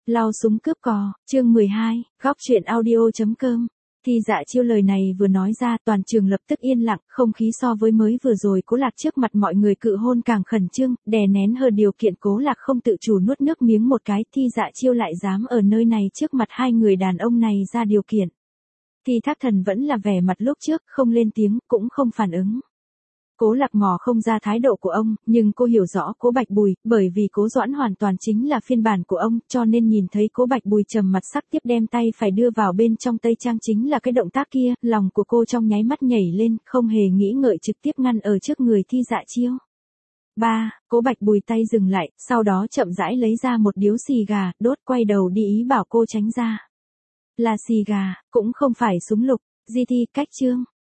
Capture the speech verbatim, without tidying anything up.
Lau súng cướp cò, chương mười hai, góc truyện audio.com. Thi Dạ Chiêu lời này vừa nói ra, toàn trường lập tức yên lặng, không khí so với mới vừa rồi Cố Lạc trước mặt mọi người cự hôn càng khẩn trương, đè nén hơn điều kiện Cố Lạc không tự chủ nuốt nước miếng một cái, Thi Dạ Chiêu lại dám ở nơi này trước mặt hai người đàn ông này ra điều kiện. Thi Thác Thần vẫn là vẻ mặt lúc trước, không lên tiếng, cũng không phản ứng. Cố Lạc mò không ra thái độ của ông, nhưng cô hiểu rõ Cố Bạch Bùi, bởi vì Cố Doãn hoàn toàn chính là phiên bản của ông, cho nên nhìn thấy Cố Bạch Bùi trầm mặt sắc tiếp đem tay phải đưa vào bên trong tây trang chính là cái động tác kia, lòng của cô trong nháy mắt nhảy lên, không hề nghĩ ngợi trực tiếp ngăn ở trước người Thi Dạ Chiêu. Ba, Cố Bạch Bùi tay dừng lại, sau đó chậm rãi lấy ra một điếu xì gà, đốt quay đầu đi ý bảo cô tránh ra. Là xì gà, cũng không phải súng lục. Di Thi, cách chương,